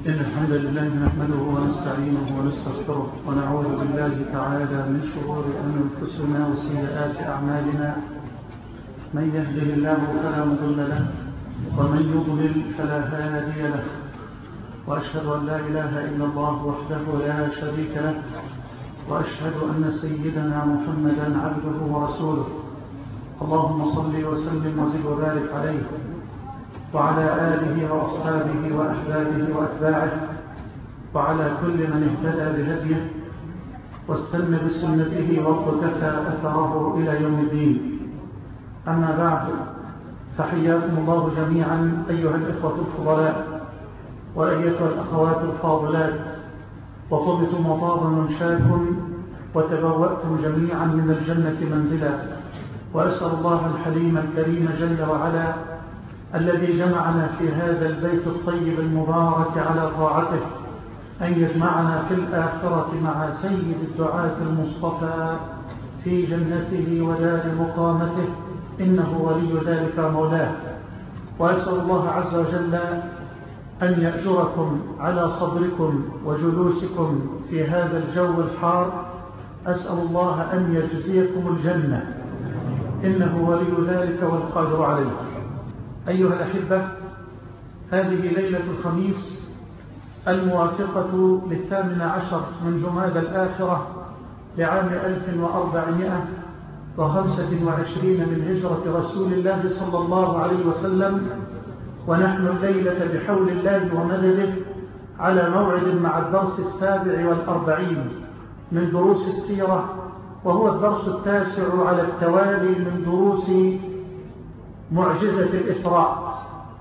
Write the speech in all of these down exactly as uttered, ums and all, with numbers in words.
إن الحمد لله نحمده ونستعينه ونستغفره ونعوذ بالله تعالى من شرور أنفسنا وسيئات أعمالنا. من يهده الله فلا مضل له ومن يضلل فلا هادي له، وأشهد أن لا إله إلا الله وحده لا شريك له، وأشهد أن سيدنا محمدا عبده ورسوله. اللهم صل وسلم وزد وبارك عليه وعلى آله وأصحابه وأحبابه وأتباعه وعلى كل من اهتدى بهديه واستنى بسنته واقتفى أثره إلى يوم الدين. أما بعد، فحياكم الله جميعا أيها الإخوة الفضلاء وأيتها الأخوات الفاضلات، وطبتم وطاب ممشاكم وتبوأتم جميعا من الجنة منزلا. وأسأل الله الحليم الكريم جل وعلا الذي جمعنا في هذا البيت الطيب المبارك على طاعته أن يجمعنا في الآخرة مع سيد الدعاة المصطفى في جنته ودار مقامته، إنه ولي ذلك مولاه. وأسأل الله عز وجل أن يأجركم على صبركم وجلوسكم في هذا الجو الحار. أسأل الله أن يجزيكم الجنة، إنه ولي ذلك والقادر عليه. أيها الأحبة، هذه ليلة الخميس الموافقة للثامن عشر من جماد الآخرة لعام ألف وأربعمائة وخمسة وعشرين من هجرة رسول الله صلى الله عليه وسلم، ونحن الليلة بحول الله ومدده على موعد مع الدرس السابع والأربعين من دروس السيرة، وهو الدرس التاسع على التوالي من دروس معجزة الإسراء.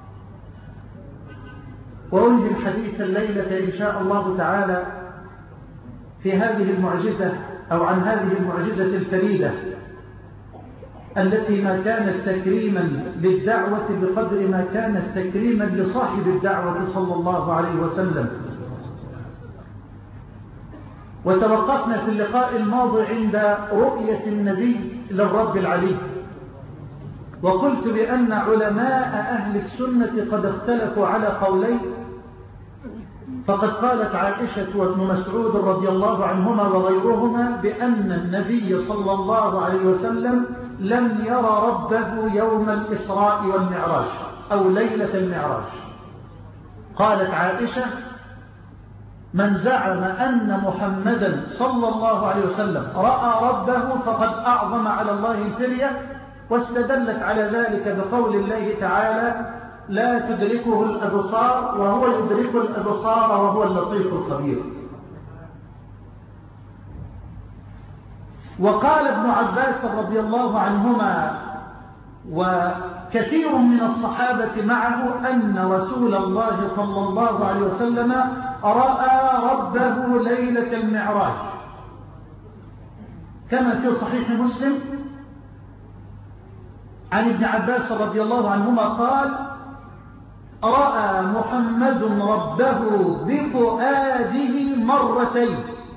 وأنهي الحديث الليلة إن شاء الله تعالى في هذه المعجزة أو عن هذه المعجزة الفريدة التي ما كانت تكريما للدعوة بقدر ما كانت تكريما لصاحب الدعوة صلى الله عليه وسلم. وتوقفنا في اللقاء الماضي عند رؤية النبي للرب العلي، وقلت بأن علماء أهل السنة قد اختلفوا على قولين. فقد قالت عائشة وابن مسعود رضي الله عنهما وغيرهما بأن النبي صلى الله عليه وسلم لم يرى ربه يوم الإسراء والمعراج أو ليلة المعراج. قالت عائشة: من زعم أن محمدا صلى الله عليه وسلم رأى ربه فقد أعظم على الله الفرية. واستدلت على ذلك بقول الله تعالى: لا تدركه الأبصار وهو يدرك الأبصار وهو اللطيف الخبير. وقال ابن عباس رضي الله عنهما وكثير من الصحابة معه أن رسول الله صلى الله عليه وسلم رأى ربه ليلة المعراج، كما في صحيح مسلم عن ابن عباس رضي الله عنهما قال: رأى محمد ربه بفؤاده مرتين.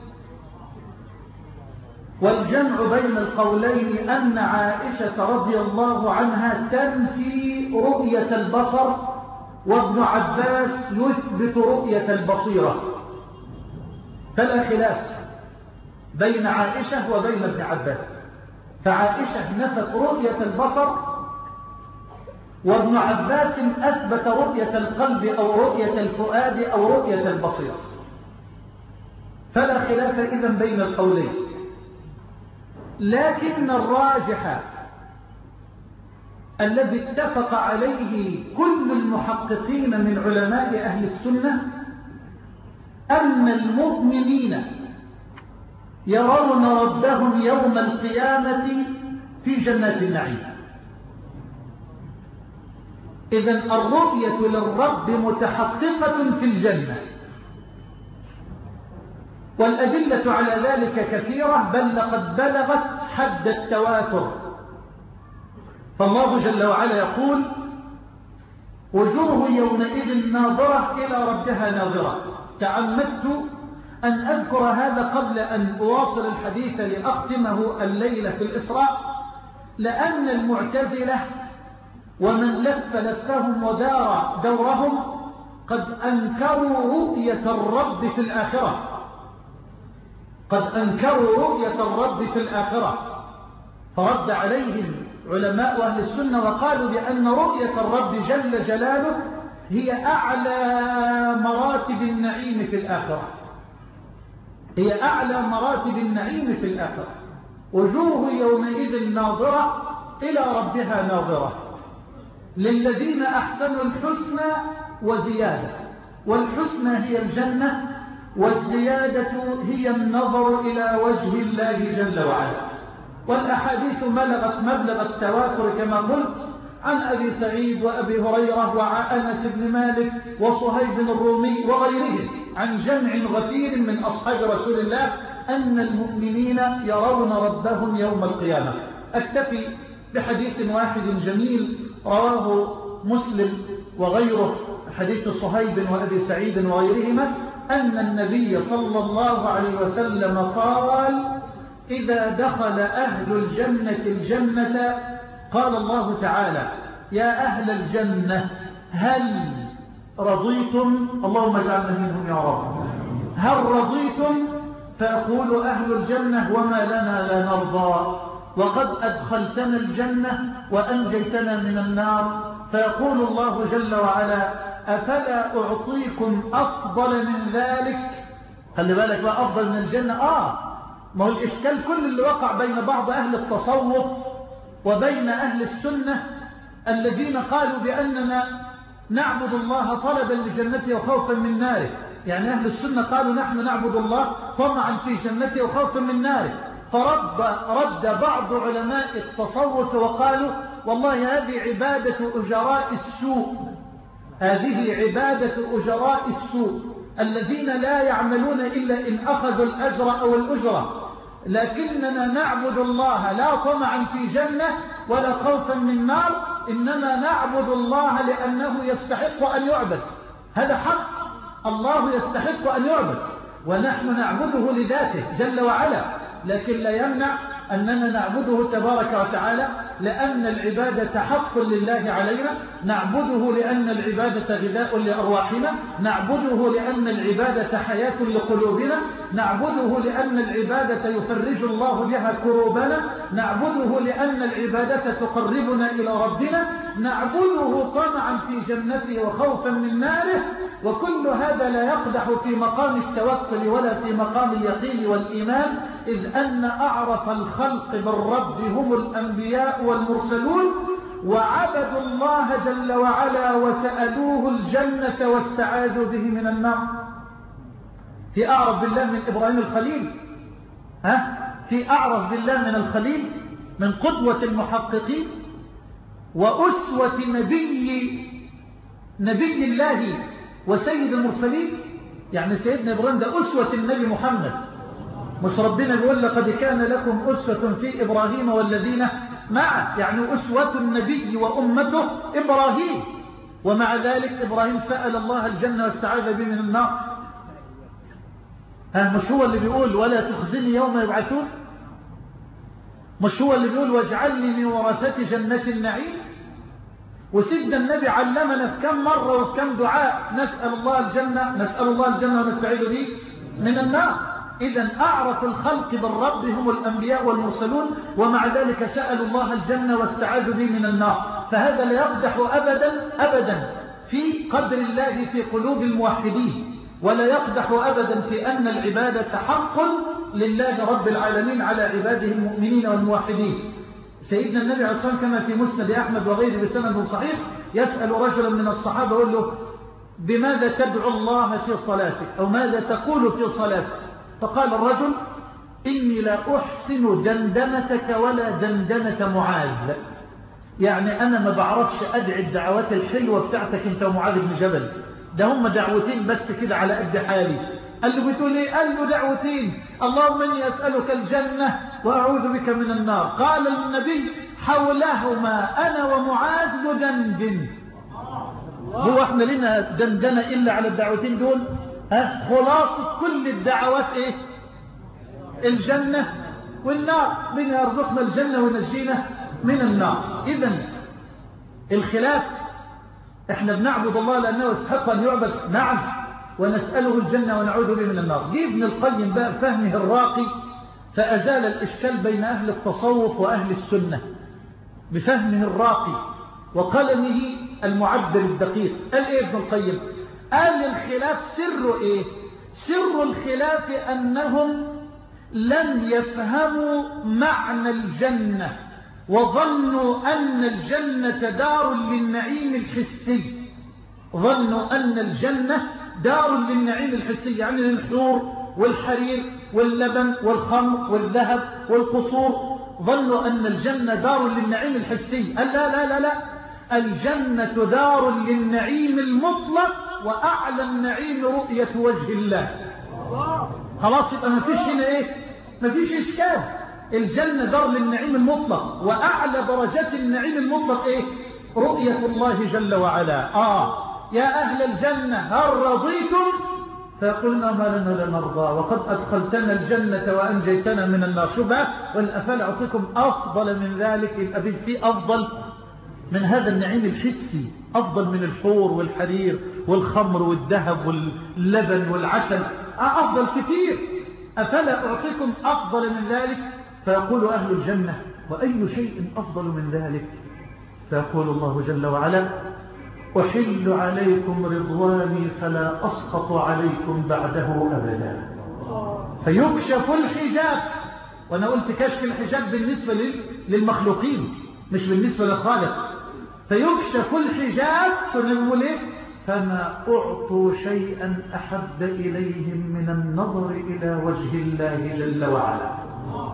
والجمع بين القولين أن عائشة رضي الله عنها تنفي رؤية البصر، وابن عباس يثبت رؤية البصيرة، فلا خلاف بين عائشة وبين ابن عباس. فعائشة نفت رؤية البصر، وابن عباس أثبت رؤية القلب أو رؤية الفؤاد أو رؤية البصيرة، فلا خلاف إذن بين القولين. لكن الراجح الذي اتفق عليه كل المحققين من علماء أهل السنة أن المؤمنين يرون ربهم يوم القيامة في جنات النعيم. إذن الرؤية للرب متحققة في الجنة، والأدلة على ذلك كثيرة، بل لقد بلغت حد التواتر. فالله جل وعلا يقول: وجوه يومئذ ناظرة إلى ربها ناظرة. تعمدت أن أذكر هذا قبل أن أواصل الحديث لأختمه الليلة في الإسراء، لأن المعتزلة ومن لف لفهم ودار دورهم قد أنكروا رؤية الرب في الآخرة قد أنكروا رؤية الرب في الآخرة فرد عليهم علماء أهل السنة وقالوا بأن رؤية الرب جل جلاله هي أعلى مراتب النعيم في الآخرة هي أعلى مراتب النعيم في الآخرة. وجوه يومئذ ناظرة إلى ربها ناظرة للذين أحسنوا الحسنى وزيادة، والحسنى هي الجنة، والزيادة هي النظر إلى وجه الله جل وعلا. والأحاديث بلغت مبلغ التواتر كما قلت عن أبي سعيد وأبي هريرة وأنس بن مالك وصهيب الرومي وغيرهم عن جمع غفير من أصحاب رسول الله أن المؤمنين يرون ربهم يوم القيامة. أكتفي بحديث واحد جميل رواه مسلم وغيره، حديث صهيب وأبي سعيد وغيرهما، أن النبي صلى الله عليه وسلم قال: إذا دخل أهل الجنة الجنة قال الله تعالى: يا أهل الجنة هل رضيتم؟ اللهم اجعلنا منهم يا رب. هل رضيتم؟ فيقول أهل الجنة: وما لنا لا نرضى، وقد أدخلتنا الجنة وأنجيتنا من النار. فيقول الله جل وعلا: أفلا أعطيكم أفضل من ذلك؟ خلي بالك بقى، أفضل من الجنة. آه ما هو الإشكال كل اللي وقع بين بعض أهل التصوف وبين أهل السنة الذين قالوا بأننا نعبد الله طلبا لجنته وخوفا من ناره. يعني أهل السنة قالوا نحن نعبد الله طمعا في جنته وخوفا من ناره، فرد رد بعض علماء التصوف وقالوا: والله هذه عبادة أجراء السوء، هذه عبادة أجراء السوء الذين لا يعملون إلا إن أخذوا الأجر أو الأجرة، لكننا نعبد الله لا طمعا في جنة ولا خوفا من نار، إنما نعبد الله لأنه يستحق أن يعبد. هذا حق، الله يستحق أن يعبد ونحن نعبده لذاته جل وعلا، لكن لا يمنع أننا نعبده تبارك وتعالى لأن العبادة حق لله علينا، نعبده لأن العبادة غذاء لأرواحنا، نعبده لأن العبادة حياة لقلوبنا، نعبده لأن العبادة يفرج الله بها كروبنا، نعبده لأن العبادة تقربنا إلى ربنا، نعبده طمعا في جنته وخوفا من ناره. وكل هذا لا يقدح في مقام التوكل ولا في مقام اليقين والإيمان، إذ أن أعرف الخلق بالرب هم الأنبياء والمرسلون، وعبدوا الله جل وعلا وسألوه الجنة واستعاذوا به من النار. في أعرف بالله من إبراهيم الخليل، ها؟ في أعرف بالله من الخليل، من قدوة المحققين وأسوة نبي نبي الله وسيد المرسلين. يعني سيدنا إبراهيم ده أسوة النبي محمد، مش ربنا بيقول: لقد كان لكم أسوة في إبراهيم والذين معه، يعني أسوة النبي وأمته إبراهيم. ومع ذلك إبراهيم سأل الله الجنة واستعاذ به من النار. ها مش هو اللي بيقول: ولا تخزني يوم يبعثون؟ مش هو اللي بيقول: واجعلني من ورثة جنة النعيم؟ وسيدنا النبي علمنا في كم مرة وفي كم دعاء نسأل الله الجنة، نسأل الله الجنة ونستعيذ به من النار. إذن أعرف الخلق بالرب هم الأنبياء والمرسلون، ومع ذلك سألوا الله الجنة واستعاذوا به من النار. فهذا لا يقدح أبدا أبدا في قدر الله في قلوب الموحدين، ولا يقدح أبدا في أن العبادة حق لله رب العالمين على عباده المؤمنين والموحدين. سيدنا النبي عليه الصلاة والسلام كما في مسند أحمد وغيره بسند صحيح يسأل رجلا من الصحابة يقول له: بماذا تدعو الله في صلاتك، أو ماذا تقول في صلاتك؟ فقال الرجل: إني لا أحسن دندنتك ولا دندنة معاذ. يعني أنا ما بعرفش أدعي الدعوات الحلوة بتاعتك أنت ومعاذ بن جبل، ده هم دعوتين بس كده على قد حالي. قال له: بتقول إيه؟ قال له: دعوتين، اللهم إني أسألك الجنة وأعوذ بك من النار. قال النبي: حولهما أنا ومعاذ ندندن. هو احنا لنا دندنة إلا على الدعوتين دول؟ ها خلاصة كل الدعوات إيه؟ الجنة والنار، من يرزقنا الجنة ونجينا من النار. إذن الخلاف احنا بنعبد الله لأنه يستحق أن يعبد، نعم، ونسأله الجنة ونعوذ به من النار. جه ابن القيم بقى فهمه الراقي فأزال الإشكال بين أهل التصوف وأهل السنة بفهمه الراقي وقلمه المعبر الدقيق. قال إيه ابن القيم؟ قال الخلاف سر إيه؟ سر الخلاف أنهم لم يفهموا معنى الجنة وظنوا أن الجنة دار للنعيم الحسي. ظنوا أن الجنة دار للنعيم الحسي، يعني للحور والحرير واللبن والخمر والذهب والقصور. ظنوا أن الجنة دار للنعيم الحسي. قال لا لا لا لا، الجنة دار للنعيم المطلق، وأعلى النعيم رؤية وجه الله. خلاص، يبقى ما فيش هنا إيه؟ ما فيش إشكال. الجنة دار للنعيم المطلق، وأعلى درجات النعيم المطلق إيه؟ رؤية الله جل وعلا. آه يا أهل الجنة هل رضيتم؟ فقلنا ما لنا لا نرضى وقد أدخلتنا الجنة وأنجيتنا من النار. شبه والأفل أعطيكم أفضل من ذلك. يبقى في أفضل من هذا النعيم الحسي، أفضل من الحور والحرير والخمر والذهب واللبن والعسل، أفضل كثير. أفلا أعطيكم أفضل من ذلك؟ فيقول أهل الجنة وأي شيء أفضل من ذلك؟ فيقول الله جل وعلا أحل عليكم رضواني فلا أسقط عليكم بعده أبدا. فيكشف الحجاب. وأنا قلت كشف الحجاب بالنسبة للمخلوقين مش بالنسبة للخالق. فيكشف الحجاب فنقول إيه؟ فما أعطوا شيئا أحب إليهم من النظر إلى وجه الله جل وعلا.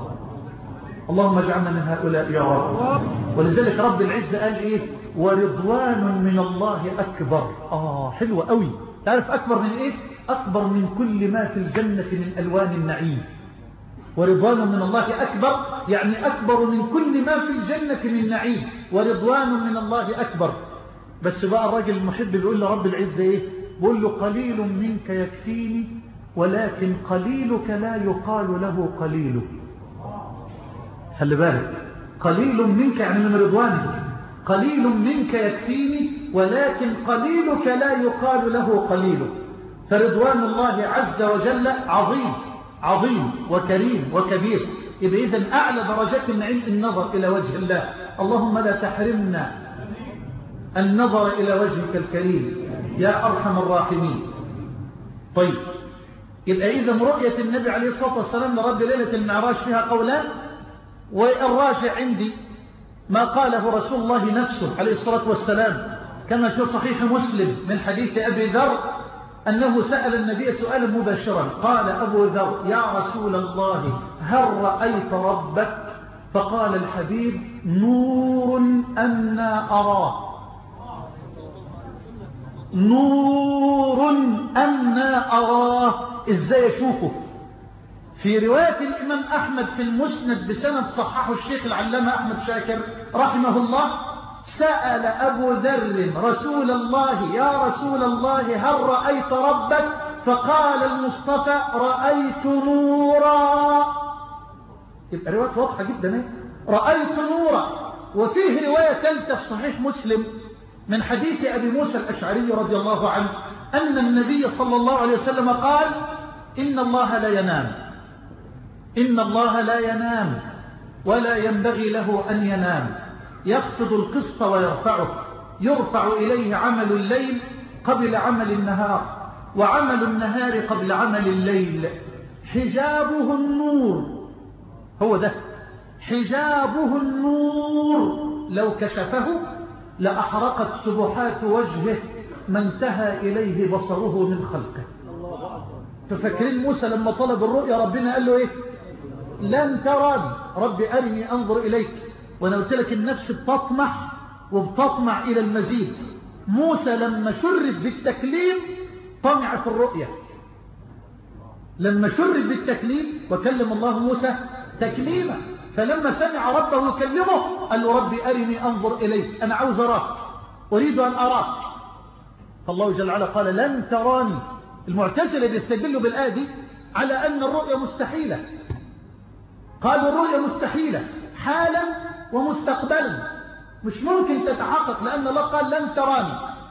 اللهم اجعلنا من هؤلاء يا رب. ولذلك رب العزة قال إيه؟ ورضوان من الله أكبر. آه حلوة قوي. تعرف أكبر من إيه؟ أكبر من كل ما في الجنة من ألوان النعيم. ورضوان من الله أكبر يعني أكبر من كل ما في الجنة من نعيم. ورضوان من الله أكبر. بس بقى الراجل المحب بيقول لرب العزة إيه؟ بيقول له قليل منك يكفيني ولكن قليلك لا يقال له قليل. خلي بالك، قليل منك يعني من رضوانك. قليل منك يكفيني ولكن قليلك لا يقال له قليل. فرضوان الله عز وجل عظيم عظيم وكريم وكبير. يبقى إذن أعلى درجات النعيم النظر إلى وجه الله. اللهم لا تحرمنا النظر إلى وجهك الكريم يا أرحم الراحمين. طيب، يبقى إذن رؤية النبي عليه الصلاة والسلام لرب ليلة المعراج فيها قولان، والراجع عندي ما قاله رسول الله نفسه عليه الصلاة والسلام كما في صحيح مسلم من حديث أبي ذر أنه سأل النبي سؤالا مباشرا. قال أبو ذر يا رسول الله هل رأيت ربك؟ فقال الحبيب نور أنا أراه. نور أنا أراه، إزاي أشوفه؟ في رواية الإمام أحمد في المسند بسند صححه الشيخ العلامة أحمد شاكر رحمه الله، سأل أبو ذر رسول الله يا رسول الله هل رأيت ربك؟ فقال المصطفى رأيت نورا. يبقى رواية واضحة جدا، رأيت نورا. وفيه رواية ثالثة في صحيح مسلم من حديث أبي موسى الأشعري رضي الله عنه أن النبي صلى الله عليه وسلم قال إن الله لا ينام إن الله لا ينام ولا ينبغي له أن ينام، يخفض القسط ويرفعه، يرفع إليه عمل الليل قبل عمل النهار وعمل النهار قبل عمل الليل، حجابه النور. هو ده حجابه النور، لو كشفه لأحرقت سبحات وجهه ما انتهى إليه بصره من خلقه. تفكرين موسى لما طلب الرؤيا ربنا قال له إيه؟ لن تراني، ربي أرني أنظر إليك. وأنا قلت لك النفس بتطمح وبتطمع إلى المزيد. موسى لما شرد بالتكليم طمع في الرؤيا، لما شرد بالتكليم وكلم الله موسى تكليما، فلما سمع ربه يكلمه قال له ربي أرني أنظر إليك، أنا عاوز أراك، أريد أن أراك. فالله جل وعلا قال لن تراني. المعتزلة بيستدلوا بالآية دي على أن الرؤيا مستحيلة. قالوا الرؤيا مستحيلة حالا ومستقبلا، مش ممكن تتحقق، لأن الله قال لن تراني.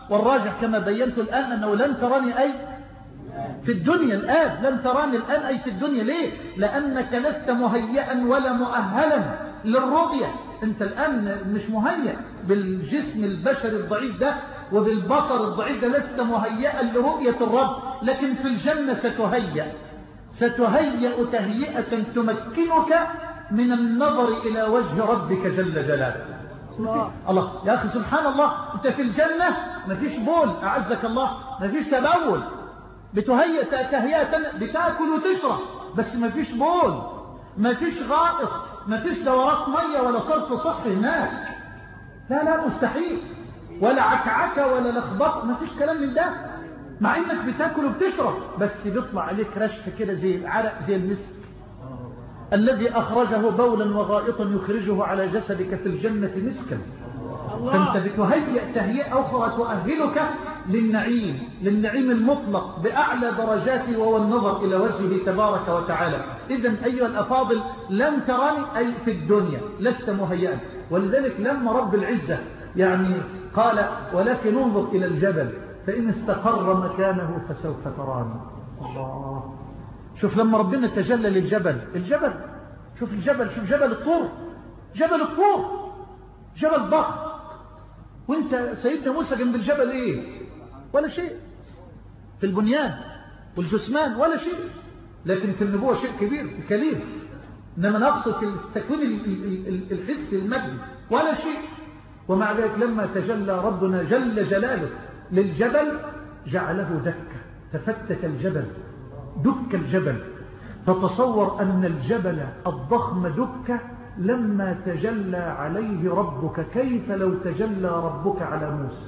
والراجح كما بينت الآن أنه لن تراني أي في الدنيا الآن، لن تراني الآن أي في الدنيا. ليه؟ لأنك لست مهيئا ولا مؤهلا للرؤية. أنت الآن مش مهيئ بالجسم البشري الضعيف ده وبالبصر الضعيف ده، لست مهيئا لرؤية الرب. لكن في الجنة ستهيئ ستهيئ تهيئة تمكنك من النظر إلى وجه ربك جل جلاله. الله, الله يا أخي سبحان الله، أنت في الجنة مفيش بول أعزك الله، مفيش تبول، بتهيئ تهيئة بتاكل وتشرب، بس مفيش بول، مفيش غائط، مفيش دورات مية ولا صرف صحي هناك، لا لا مستحيل، ولا عكعكة ولا لخبط، مفيش كلام من ده. مع انك بتاكل وبتشرب بس بيطلع عليك رشف كده زي العرق زي المسك الذي أخرجه بولا وغائطا يخرجه على جسدك في الجنة مسكا. فأنت بتهيئ تهيئة أخرى تؤهلك للنعيم، للنعيم المطلق بأعلى درجاته، وهو النظر إلى وجهه تبارك وتعالى. إذن أيها الأفاضل لم تراني أي في الدنيا، لست مهيئا. ولذلك لما رب العزة يعني قال ولكن انظر إلى الجبل فإن استقر مكانه فسوف تراني. الله، شوف لما ربنا تجلى للجبل، الجبل شوف الجبل، شوف جبل الطور، جبل الطور جبل ضخم، وانت سيدنا موسى جنب الجبل ايه؟ ولا شيء في البنيان والجثمان، ولا شيء. لكن في النبوة شيء كبير كليل، انما نقصد في التكوين الحسي المادي ولا شيء. ومع ذلك لما تجلى ربنا جل جلاله للجبل جعله دكة، تفتت الجبل، دك الجبل. فتصور أن الجبل الضخم دك لما تجلى عليه ربك، كيف لو تجلى ربك على موسى؟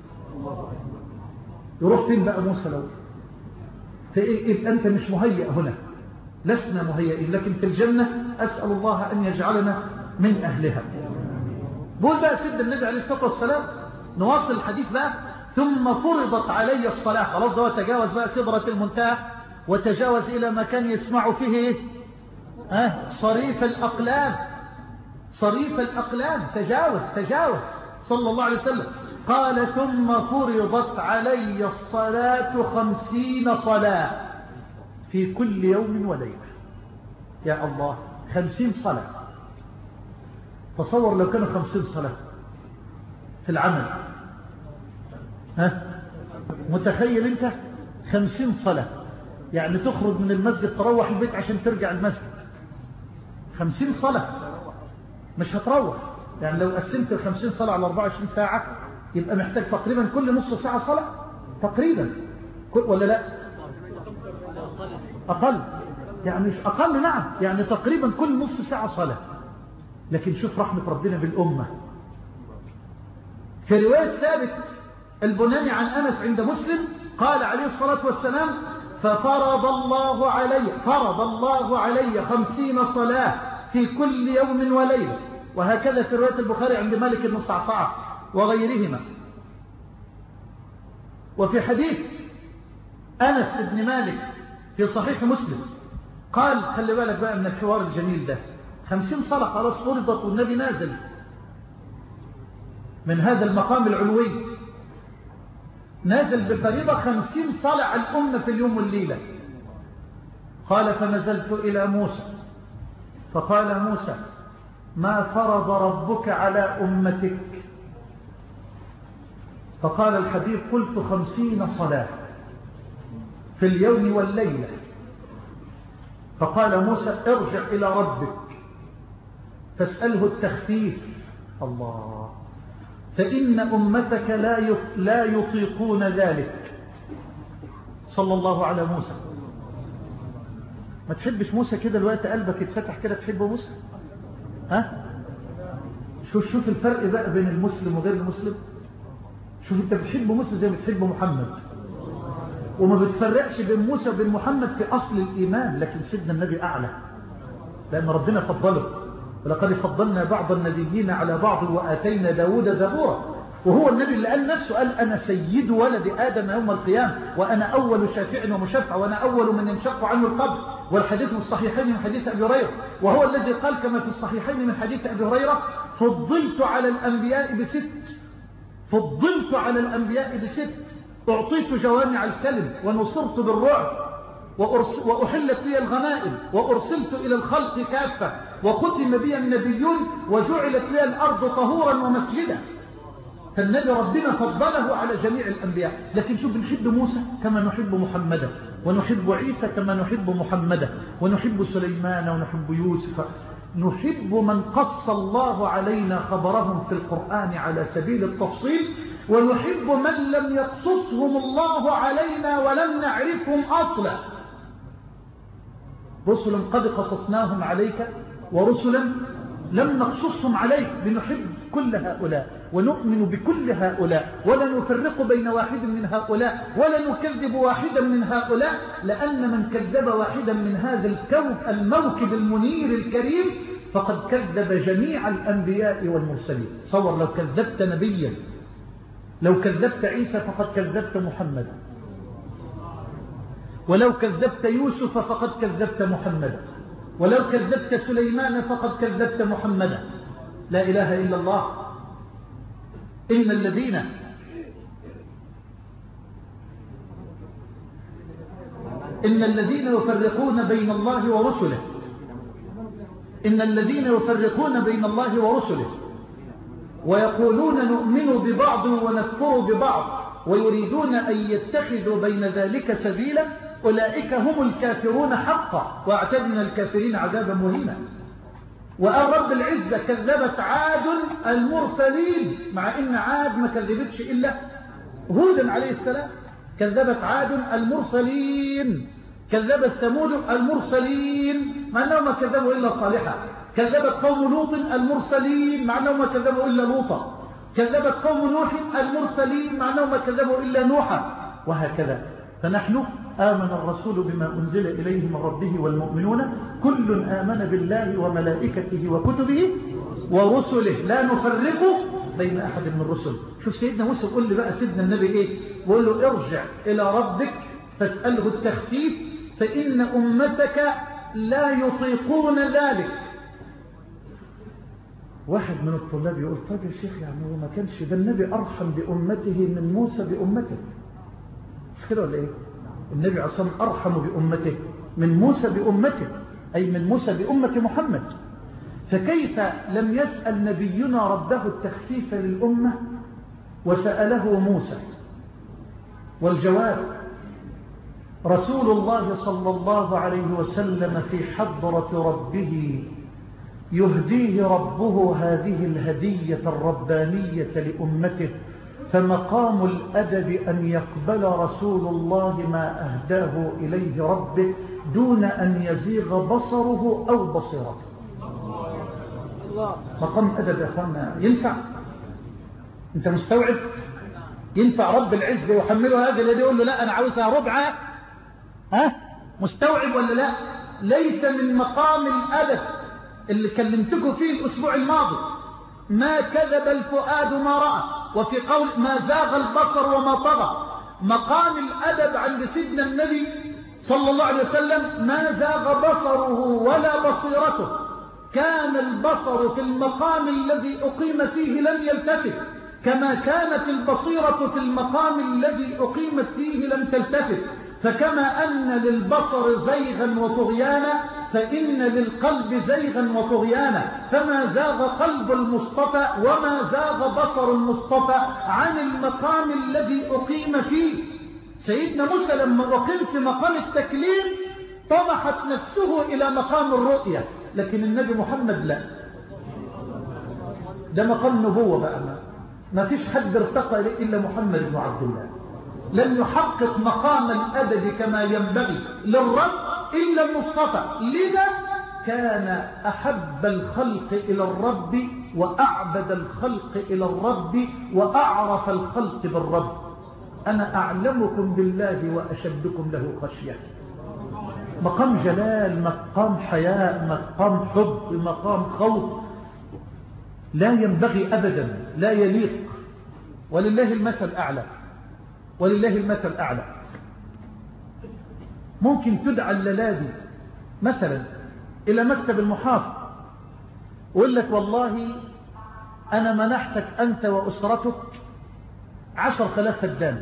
يروح فين بقى موسى لو؟ فإيه أنت مش مهيئ هنا، لسنا مهيئين، لكن في الجنة أسأل الله أن يجعلنا من أهلها. بقول بقى سيدنا النبي عليه الصلاة والسلام، نواصل الحديث بقى. ثم فرضت علي الصلاة، خلاص ده تجاوز بقى سدرة المنتهى وتجاوز إلى مكان يسمع فيه أه صريف الأقلام، صريف الأقلام، تجاوز تجاوز صلى الله عليه وسلم. قال ثم فرضت علي الصلاة خمسين صلاة في كل يوم وليلة. يا الله، خمسين صلاة. تصور لو كانوا خمسين صلاة في العمل، ها متخيل انت خمسين صلاة، يعني تخرج من المسجد تروح البيت عشان ترجع المسجد. خمسين صلاة مش هتروح، يعني لو قسمت الخمسين صلاة على أربعة وعشرين ساعة يبقى محتاج تقريبا كل نص ساعة صلاة تقريبا، ولا لا أقل، يعني مش أقل، نعم يعني تقريبا كل نص ساعة صلاة. لكن شوف رحمة ربنا بالأمة. في رواية ثابت البناني عن أنس عند مسلم قال عليه الصلاة والسلام ففرض الله علي فرض الله علي خمسين صلاة في كل يوم وليلة. وهكذا في رواية البخاري عند مالك بن صعصعة وغيرهما. وفي حديث أنس بن مالك في صحيح مسلم قال، خلي بالك بقى من الحوار الجميل ده، خمسين صلاة خلاص فرضت والنبي نازل من هذا المقام العلوي، نازل بفريضة خمسين صلاة على الأمة في اليوم والليلة. قال فنزلت إلى موسى فقال موسى ما فرض ربك على أمتك؟ فقال الحبيب قلت خمسين صلاة في اليوم والليلة. فقال موسى ارجع إلى ربك فاسأله التخفيف، الله، فإن أمتك لا لا يطيقون ذلك. صلى الله على موسى. ما تحبش موسى كده الوقت قلبك يتفتح كده تحب موسى؟ ها؟ شوف شوف الفرق بقى بين المسلم وغير المسلم. شوف انت بتحب موسى زي ما بتحب محمد، وما بتفرقش بين موسى وبين محمد في أصل الإيمان. لكن سيدنا النبي أعلى لأن ربنا فضله، ولقد فضلنا بعض النبيين على بعض وآتينا داود زبورا. وهو النبي اللي قال نفسه، قال أنا سيد ولد آدم يوم القيامة وأنا أول شافع ومشفع وأنا أول من ينشق عنه القبر. والحديث في الصحيحين من حديث أبي هريرة، وهو الذي قال كما في الصحيحين من حديث أبي هريرة فضلت على الأنبياء بست فضلت على الأنبياء بست، أعطيت جوامع الكلم ونصرت بالرعب وأحلت لي الغنائم وأرسلت إلى الخلق كافة وختم بي النبيون وجعلت لي الأرض طهورا ومسجدا. فالنبي ربنا فضله على جميع الأنبياء. لكن شوف، نحب موسى كما نحب محمدا، ونحب عيسى كما نحب محمدا، ونحب سليمان ونحب يوسف، نحب من قص الله علينا خبرهم في القرآن على سبيل التفصيل، ونحب من لم يقصصهم الله علينا ولم نعرفهم أصلا. رسلا قد قصصناهم عليك ورسلا لم نقصصهم عليك. بنحب كل هؤلاء ونؤمن بكل هؤلاء ولا نفرق بين واحد من هؤلاء ولا نكذب واحدا من هؤلاء، لأن من كذب واحدا من هذا الكوكب الموكب المنير الكريم فقد كذب جميع الأنبياء والمرسلين. صور لو كذبت نبيا، لو كذبت عيسى فقد كذبت محمد، ولو كذبت يوسف فقد كذبت محمد، ولو كذبت سليمان فقد كذبت محمدا. لا إله إلا الله. إن الذين إن الذين يفرقون بين الله ورسله إن الذين يفرقون بين الله ورسله ويقولون نؤمن ببعض ونكفر ببعض ويريدون أن يتخذوا بين ذلك سبيلا أولئك هم الكافرون حقا واعتدنا الكافرين عذابا مهينا. وقال رب العزة كذبت عاد المرسلين، مع إن عاد ما كذبتش إلا هودا عليه السلام. كذبت عاد المرسلين، كذبت ثمود المرسلين مع أنهم ما كذبوا إلا صالحا. كذبت قوم لوط المرسلين مع أنهم ما كذبوا إلا لوطا. كذبت قوم نوح المرسلين مع أنهم ما كذبوا إلا نوحا، وهكذا. فنحن آمن الرسول بما أنزل إليه من ربه والمؤمنون كل آمن بالله وملائكته وكتبه ورسله لا نفرق بين أحد من الرسل. شوف سيدنا موسى يقول لي بقى سيدنا النبي إيه؟ بقول له ارجع إلى ربك فاسأله التخفيف فإن أمتك لا يطيقون ذلك. واحد من الطلاب يقول طيب يا شيخ، يعني هو ما كانش ده النبي أرحم بأمته من موسى بأمته؟ مش كده ولا إيه؟ النبي عليه الصلاة والسلام أرحم بأمته من موسى بأمته، أي من موسى بأمة محمد. فكيف لم يسأل نبينا ربه التخفيف للأمة وسأله موسى؟ والجواب رسول الله صلى الله عليه وسلم في حضرة ربه يهديه ربه هذه الهدية الربانية لأمته، فمقام الأدب أن يقبل رسول الله ما أهداه إليه ربه دون أن يزيغ بصره أو بصيرته. مقام أدب يا أخوانا ينفع؟ أنت مستوعب؟ ينفع رب العزة يحمله هذا الذي يقول له لا أنا عاوزها ربعة؟ ها؟ مستوعب ولا لا؟ ليس من مقام الأدب اللي كلمتكم فيه الأسبوع الماضي ما كذب الفؤاد ما رأى، وفي قول ما زاغ البصر وما طغى. مقام الأدب عند سيدنا النبي صلى الله عليه وسلم ما زاغ بصره ولا بصيرته، كان البصر في المقام الذي أقيم فيه لم يلتفت، كما كانت البصيرة في المقام الذي أقيمت فيه لم تلتفت. فكما أن للبصر زيغا وطغيانا فإن للقلب زيغا وطغيانا، فما زاغ قلب المصطفى وما زاغ بصر المصطفى عن المقام الذي أقيم فيه. سيدنا موسى لما أقيم في مقام التكليم طمحت نفسه إلى مقام الرؤية، لكن النبي محمد لا، ده مقام نبوة بقى، ما فيش حد ارتقى إلا محمد بن عبد الله. لم يحقق مقام الأدب كما ينبغي للرب إلا المصطفى، لذا كان أحب الخلق إلى الرب وأعبد الخلق إلى الرب وأعرف الخلق بالرب. أنا أعلمكم بالله وأشدكم له خشية. مقام جلال، مقام حياء، مقام حب، مقام خوف، لا ينبغي أبدا، لا يليق. ولله المثل الأعلى، ولله المثل الأعلى. ممكن تدعى الليلة مثلا إلى مكتب المحافظ ويقول لك والله أنا منحتك أنت وأسرتك عشر آلاف فدان.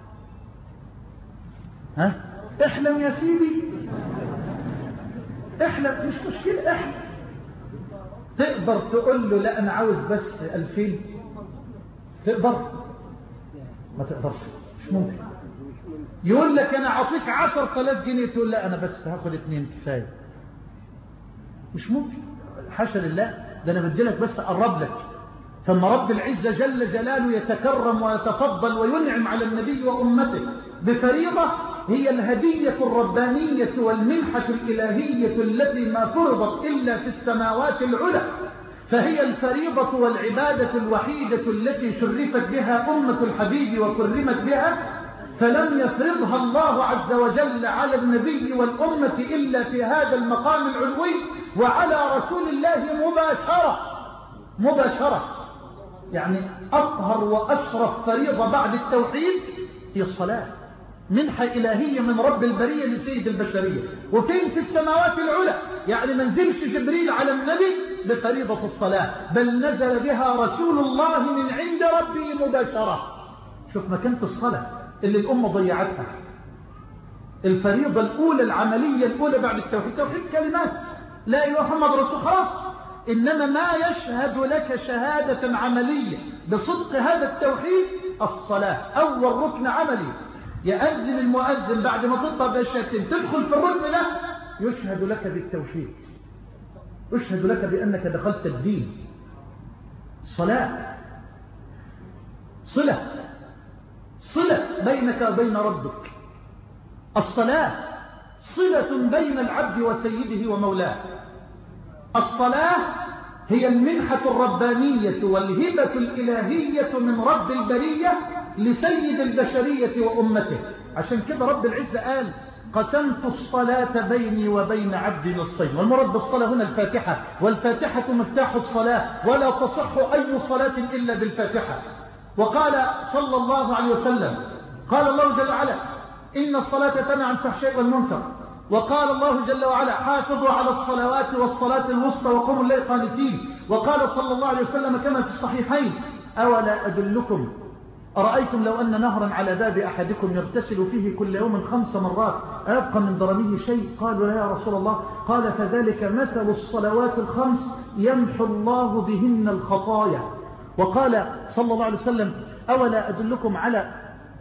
ها احلم يا سيدي، احلم، مش مشكلة، احلم. تقدر تقول له لا أنا عاوز بس ألفين؟ تقدر؟ ما تقدرش، مش ممكن. يقول لك أنا أعطيك عشر آلاف جنيه، تقول لا أنا بس هاخد اتنين كفاية. مش ممكن، حاشا لله، ده أنا بدي لك بس أقرب لك. فما رب العزة جل جلاله يتكرم ويتفضل وينعم على النبي وأمته بفريضة هي الهدية الربانية والمنحة الإلهية التي ما فرضت إلا في السماوات العلى، فهي الفريضة والعبادة الوحيدة التي شرفت بها أمة الحبيب وكرمت بها، فلم يفرضها الله عز وجل على النبي والأمة إلا في هذا المقام العلوي وعلى رسول الله مباشرة مباشرة. يعني أطهر وأشرف فريضة بعد التوحيد هي الصلاة، منحة إلهية من رب البرية لسيد البشرية. وفين؟ في السماوات العلى. يعني ما نزلش جبريل على النبي بفريضة الصلاة، بل نزل بها رسول الله من عند ربه مباشرة. شوف مكانة الصلاة اللي الأمة ضيعتها. الفريضة الأولى العملية الأولى بعد التوحيد توحيد كلمات لا إله إلا محمد رسول، خلاص. إنما ما يشهد لك شهادة عملية بصدق هذا التوحيد الصلاة، أول ركن عملي. يأذن المؤذن بعد ما تطلع بالشهادتين تدخل في الركن ده، يشهد لك بالتوحيد، يشهد لك بأنك دخلت الدين. صلاة، صلة، صلة بينك وبين ربك. الصلاة صلة بين العبد وسيده ومولاه. الصلاة هي المنحة الربانية والهبة الإلهية من رب البرية لسيد البشرية وأمته. عشان كده رب العزة قال قسمت الصلاة بيني وبين عبدي نصفين. والمراد بالصلاة هنا الفاتحة، والفاتحة مفتاح الصلاة، ولا تصح أي صلاة إلا بالفاتحة. وقال صلى الله عليه وسلم، قال الله جل وعلا إن الصلاة تنهى عن الفحشاء والمنكر. وقال الله جل وعلا حافظوا على الصلوات والصلاة الوسطى وقوموا الليل قانتين. وقال صلى الله عليه وسلم كما في الصحيحين أولا أدلكم أرأيتم لو أن نهرا على باب أحدكم يغتسل فيه كل يوم خمس مرات أبقى من درنه شيء؟ قالوا لا يا رسول الله. قال فذلك مثل الصلوات الخمس يمحو الله بهن الخطايا. وقال صلى الله عليه وسلم أولا أدلكم على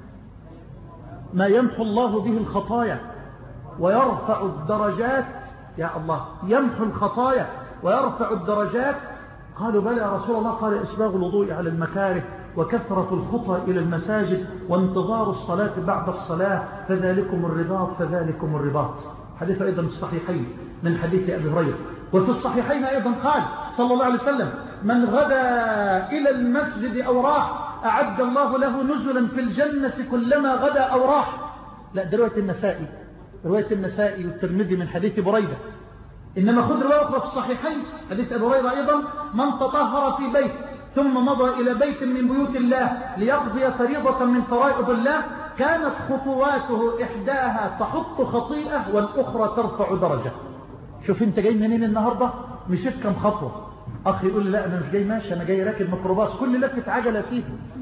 ما يمحو الله به الخطايا ويرفع الدرجات؟ يا الله، يمحو الخطايا ويرفع الدرجات. قالوا بلى يا رسول الله. قال إسباغ الوضوء على المكاره وكثرة الخطى إلى المساجد وانتظار الصلاة بعد الصلاة فذلكم الرباط فذلكم الرباط. حديث أيضا في الصحيحين من حديث أبي هريرة. وفي الصحيحين أيضا قال صلى الله عليه وسلم من غدا إلى المسجد أو راح أعد الله له نزلا في الجنة كلما غدا أو راح. لا، ده رواية النسائي، رواية النسائي والترمذي من حديث بريدة. إنما خذ رواية أخرى في الصحيحين حديث أبي هريرة أيضا من تطهر في بيت ثم مضى إلى بيت من بيوت الله ليقضي فريضة من فرائض الله كانت خطواته إحداها تحط خطيئة والأخرى ترفع درجة. شوف أنت جاي منين النهاردة؟ مشيت كم خطوة؟ أخ يقول لي لا أنا مش جاي ماشي، أنا جاي راكب ميكروباص، كل لفة عجلة فيه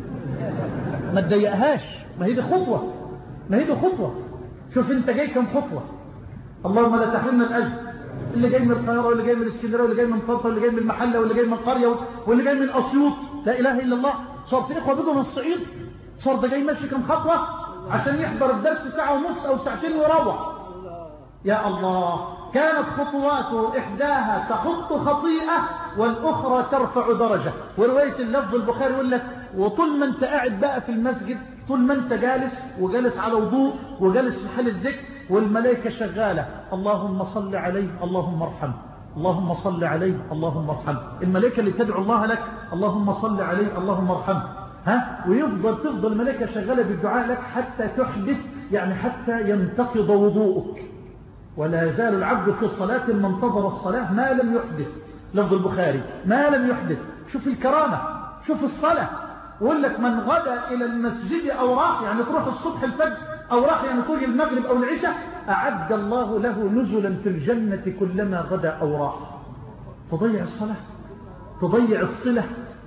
ما تضيقهاش. ما هي دي خطوة، ما هي دي خطوة. شوف أنت جاي كم خطوة. اللهم لا تحرمنا الأجر. اللي جاي من القاهرة واللي جاي من السنرة واللي جاي من طنطا واللي جاي من المحلة واللي جاي من قرية واللي جاي من أسيوط، لا إله إلا الله. صار في إخوة بدون الصعيد، صار ده جاي ماشي كم خطوة عشان يحضر الدرس ساعة ونص أو ساعتين ويروح. يا الله، كانت خطواته إحداها تحط خطيئة والأخرى ترفع درجة. ورواية اللفظ البخاري يقول لك وطول ما أنت قاعد بقى في المسجد، طول ما أنت جالس وجالس على وضوء وجالس في حال الذكر والملائكة شغالة اللهم صل عليه اللهم ارحمه، اللهم صل عليه اللهم ارحمه. الملائكة اللي تدعو الله لك اللهم صل عليه اللهم ارحمه، ها، ويفضل تفضل الملائكة شغالة بالدعاء لك حتى تحدث، يعني حتى ينتقض وضوءك. ولا يزال العبد في الصلاة من انتظر الصلاة ما لم يحدث. لفظ البخاري ما لم يحدث. شوف الكرامة، شوف الصلاة. ويقول لك من غدا إلى المسجد أو راح، يعني تروح الصبح الفجر، أو راح يعني تروح المغرب أو العشاء، أعد الله له نزلا في الجنة كلما غدا أو راح. تضيع الصلاة، تضيع الصلة،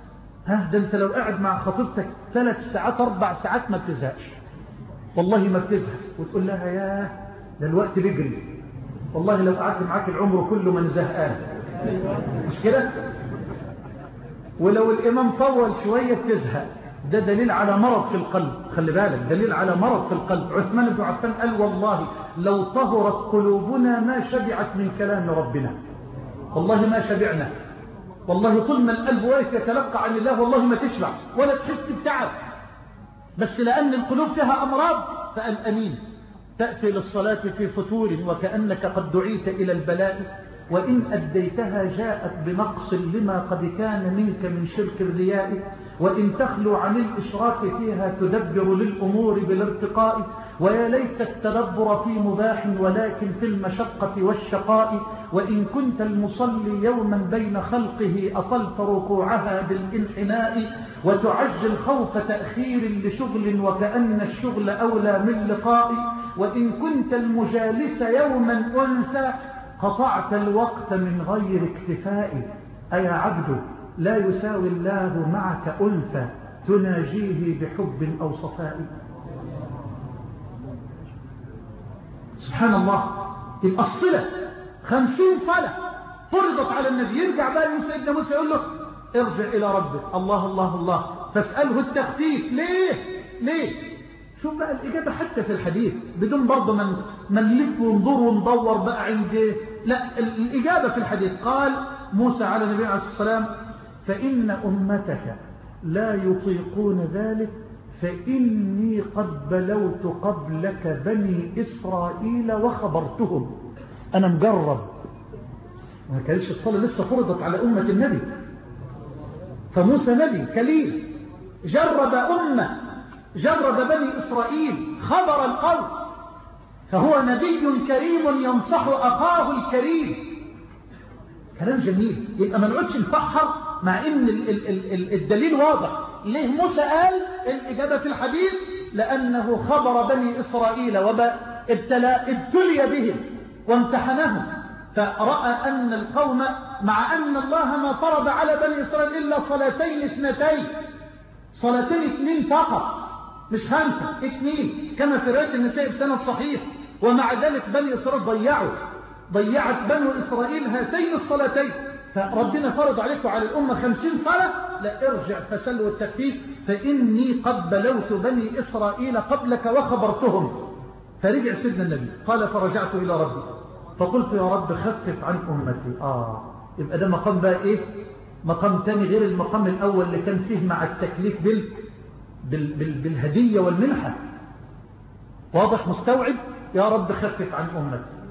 ها ده انت لو قاعد مع خطيبتك ثلاث ساعات اربع ساعات ما بتزهقش، والله ما بتزهق، وتقول لها يا ده الوقت بيجري، والله لو قعدت معاك العمر كله من زهقان، مش كده؟ ولو الامام طول شويه بتزهق، ده دليل على مرض في القلب، خلي بالك دليل على مرض في القلب. عثمان بن عفان قال والله لو طهرت قلوبنا ما شبعت من كلام ربنا، والله ما شبعنا، والله طول ما القلب واقف يتلقى عن الله والله ما تشبع ولا تحس بتعب، بس لأن القلوب فيها أمراض فقال أمين. تأتي للصلاة في فتور وكأنك قد دعيت إلى البلاء، وإن أديتها جاءت بنقص لما قد كان منك من شرك الرياء، وإن تخلو عن الإشراك فيها تدبر للأمور بالارتقاء، ويا ليت التدبر في مباح ولكن في المشقة والشقاء، وإن كنت المصلي يوما بين خلقه أطلت ركوعها بالانحناء، وتعجل خوف تأخير لشغل وكأن الشغل أولى من لقاء، وإن كنت المجالس يوما أنثى قطعت الوقت من غير اكتفاء، أيا عبد لا يساوي الله معك ألفة تناجيه بحب أو صفاء. سبحان الله، الصلة خمسين صلاة فرضت على النبي، يرجع بقى سيدنا موسى يقول له ارجع إلى ربك، الله الله الله، فاسأله التخفيف. ليه ليه؟ شوف بقى الإجابة حتى في الحديث بدون برضه من من نلف ونضر وندور بقى عند، لا الإجابة في الحديث. قال موسى على النبي عليه الصلاة والسلام فإن أمتك لا يطيقون ذلك فإني قد بلوت قبلك بني إسرائيل وخبرتهم. أنا مجرب، ما كانش الصلاة لسه فرضت على أمة النبي، فموسى نبي كليل جرب أمة، جرب بني إسرائيل، خبر القوم، فهو نبي كريم ينصح أخاه الكريم. كلام جميل. يبقى ما نقعدش نفحر مع ان الدليل واضح. ليه موسى قال الإجابة في الحديث؟ لأنه خبر بني إسرائيل وابتلى ابتلي بهم وامتحنهم، فرأى أن القوم مع أن الله ما فرض على بني إسرائيل إلا صلاتين اثنتين، صلاتين اثنين فقط مش خمسة، اثنين كما في رواية النساء بسند صحيح، ومع ذلك بني إسرائيل ضيعوا ضيعت بنو إسرائيل هاتين الصلاتين، فربنا فرض عليكم على الأمة خمسين صلاة، لا ارجع فسلوا التكفيف فإني قد بلوت بني إسرائيل قبلك وخبرتهم. فرجع سيدنا النبي قال فرجعت إلى ربي فقلت يا رب خفف عن أمتي. آه يبقى ده مقام بقى إيه؟ مقام تاني غير المقام الأول اللي كان فيه مع التكليف بال... بال... بال... بالهدية والمنحة. واضح مستوعب؟ يا رب خفف عن أمتي.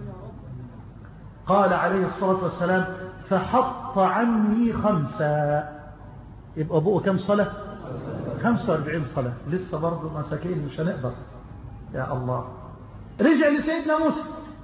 قال عليه الصلاة والسلام فحط عني خمسة. يبقى أبوه كم صلاة؟ خمسة واربعين صلاة، لسه برضو مساكين مش هنقدر. يا الله. رجع لسيدنا موسى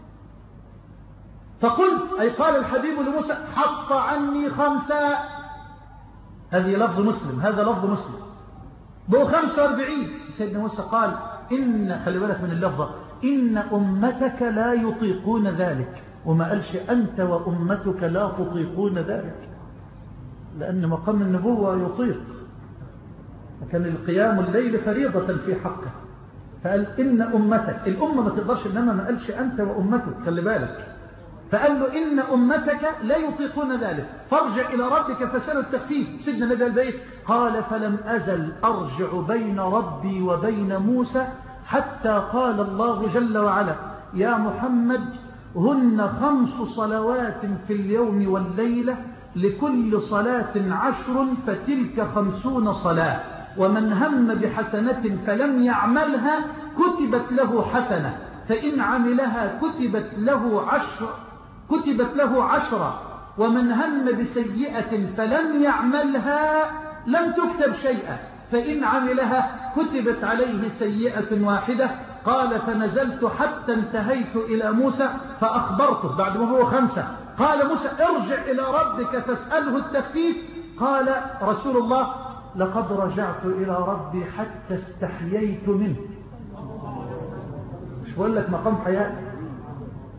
فقلت، أي قال الحبيب لموسى حط عني خمسة، هذه لفظ مسلم، هذا لفظ مسلم، بقوا خمسة واربعين. سيدنا موسى قال إن، خلي بالك من اللفظة، إن أمتك لا يطيقون ذلك، وما قالش أنت وأمتك لا تطيقون ذلك، لأن مقام النبوة يطيق، وكان القيام الليل فريضة في حقه، فقال إن أمتك، الأمة ما تقدرش، إنما ما قالش أنت وأمتك، خلي بالك، فقال له إن أمتك لا يطيقون ذلك فارجع إلى ربك فسألوا التخفيف. سيدنا النبي البيت قال فلم أزل أرجع بين ربي وبين موسى حتى قال الله جل وعلا يا محمد هن خمس صلوات في اليوم والليلة لكل صلاة عشر فتلك خمسون صلاة، ومن هم بحسنة فلم يعملها كتبت له حسنة، فإن عملها كتبت له عشر كتبت له عشرة، ومن هم بسيئة فلم يعملها لم تكتب شيئا، فإن عملها كتبت عليه سيئة واحدة. قال فنزلت حتى انتهيت إلى موسى فأخبرته بعد ما هو خمسة. قال موسى ارجع إلى ربك فاسأله التخفيف. قال رسول الله لقد رجعت إلى ربي حتى استحييت منه. مش بقول لك مقام حياة،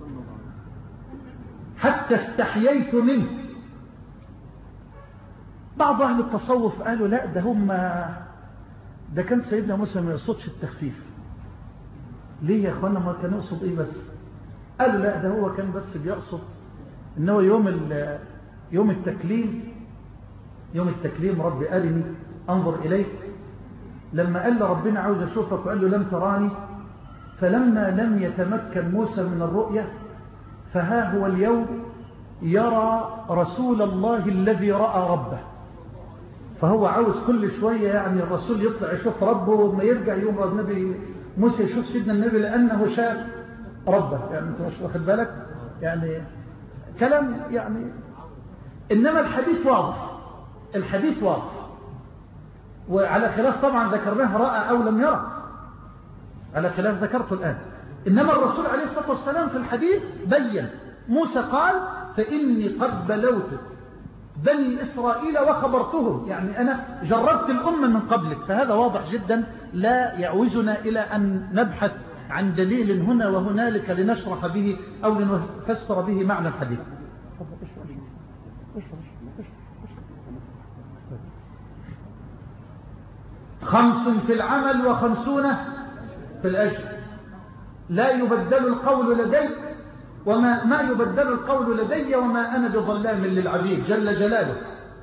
حتى استحييت منه. بعض أهل التصوف قالوا لا ده هم ده كان سيدنا موسى ما يقصدش التخفيف. ليه يا أخوانا ما كان يقصد إيه بس؟ قالوا لا ده هو كان بس بيقصد إنه يوم يوم التكليم يوم التكليم رب أرني أنظر إليك، لما قال ربنا عاوز أشوفك وقال له لم تراني، فلما لم يتمكن موسى من الرؤية فها هو اليوم يرى رسول الله الذي رأى ربه، فهو عاوز كل شوية يعني الرسول يطلع يشوف ربه، وما يرجع يوم النبي موسى يشوف سيدنا النبي لأنه شاف ربه. يعني انت مش واخد بالك يعني كلام يعني. إنما الحديث واضح، الحديث واضح، وعلى خلاف طبعا ذكرناه رأى أو لم يرى، على خلاف ذكرته الآن. إنما الرسول عليه الصلاة والسلام في الحديث بيّن، موسى قال فإني قد بلوت بني إسرائيل وخبرتهم، يعني أنا جربت الأمة من قبلك. فهذا واضح جدا لا يعوزنا إلى أن نبحث عن دليل هنا وهنالك لنشرح به أو لنفسر به معنى الحديث. خمس في العمل وخمسون في الأجر، لا يبدل القول لدي وما ما يبدل القول لدي وما أنا بظلام للعبيد جل جلاله.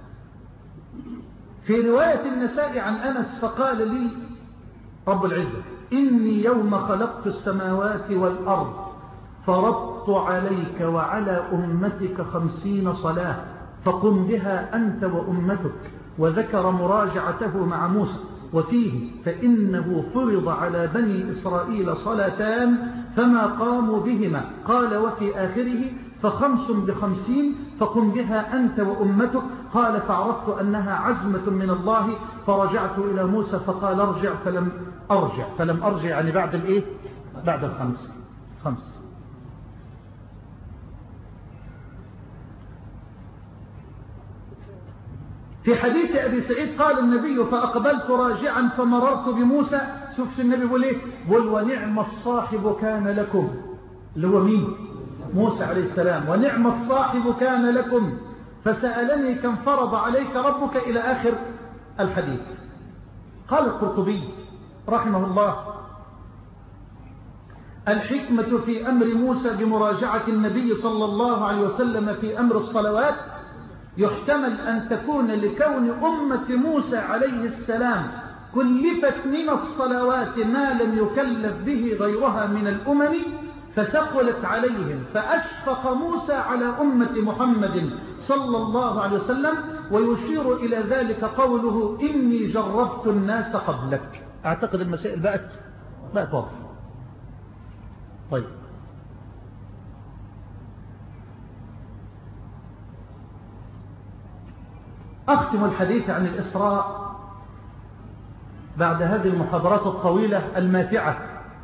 في رواية النساء عن أنس فقال لي رب العزة إني يوم خلقت السماوات والأرض فرضت عليك وعلى أمتك خمسين صلاة فقم بها أنت وأمتك. وذكر مراجعته مع موسى وفيه فإنه فرض على بني إسرائيل صلاتان فما قاموا بهما. قال وفي آخره فخمس بخمسين فقم بها أنت وأمتك. قال فعرفت أنها عزمة من الله فرجعت إلى موسى فقال ارجع فلم أرجع فلم أرجع يعني بعد الإيه؟ بعد الخمس خمس. في حديث أبي سعيد قال النبي فأقبلت راجعا فمررت بموسى. شوف النبي بيقول إيه؟ بيقول ونعم الصاحب كان لكم، اللي هو مين؟ موسى عليه السلام. ونعم الصاحب كان لكم فسألني كم فرض عليك ربك إلى آخر الحديث. قال القرطبي رحمه الله الحكمة في أمر موسى بمراجعة النبي صلى الله عليه وسلم في أمر الصلوات يحتمل أن تكون لكون أمة موسى عليه السلام كلفت من الصلوات ما لم يكلف به غيرها من الأمم فثقلت عليهم، فأشفق موسى على أمة محمد صلى الله عليه وسلم. ويشير إلى ذلك قوله إني جربت الناس قبلك. أعتقد المسائل بقت بقت واضحة. طيب أختم الحديث عن الإسراء بعد هذه المحاضرات الطويلة الماتعة،